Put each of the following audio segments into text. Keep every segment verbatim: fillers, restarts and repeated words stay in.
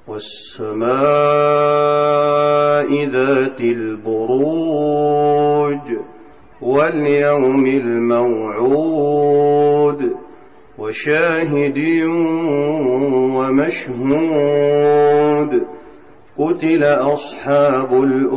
والسماء ذات البروج واليوم الموعود وشاهد ومشهود قتل أصحاب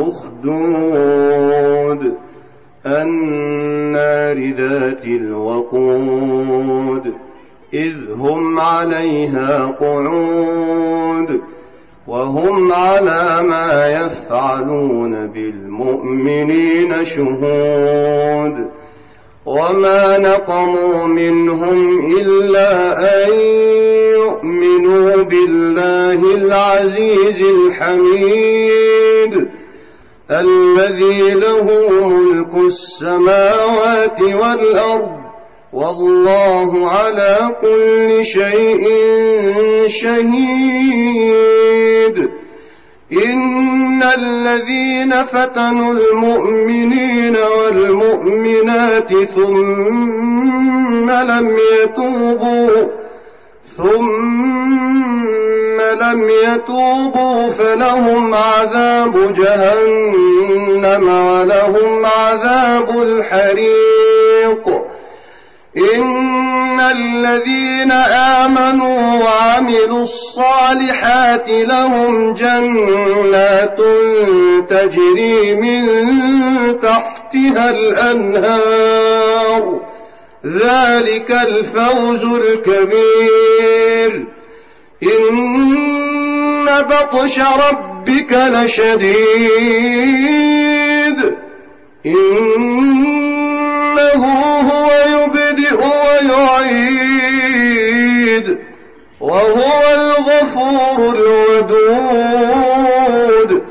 الأخدود النار ذات الوقود إذ هم عليها قعود وهم على ما يفعلون بالمؤمنين شهود وما نقموا منهم إلا أن يؤمنوا بالله العزيز الحميد الذي له ملك السماوات والأرض والله على كل شيء شهيد إن الذين فتنوا المؤمنين والمؤمنات ثم لم يتوبوا ثم لم يتوبوا فلهم عذاب جهنم ولهم عذاب الحريق إن الذين آمنوا وعملوا الصالحات لهم جنات تجري من تحتها الأنهار ذلك الفوز الكبير إن بطش ربك لشديد إنه هو يبدئ ويعيد وهو الغفور الودود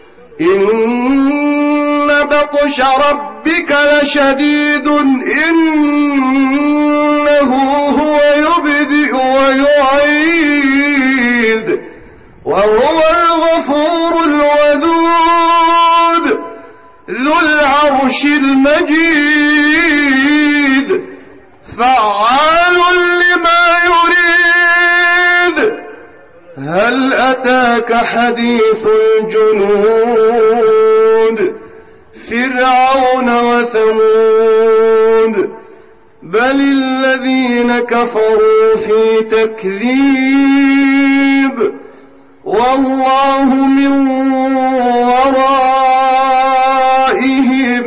إن بطش ربك لشديد إنه هو يبدئ ويعيد وهو الغفور الودود ذو العرش المجيد فعال لما يريد هل أتاك حديث الجنود فرعون وثمود بل الذين كفروا في تكذيب والله من ورائهم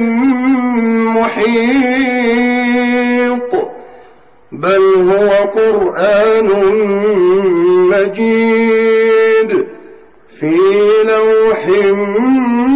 محيط بل هو قرآن مجيد في لوح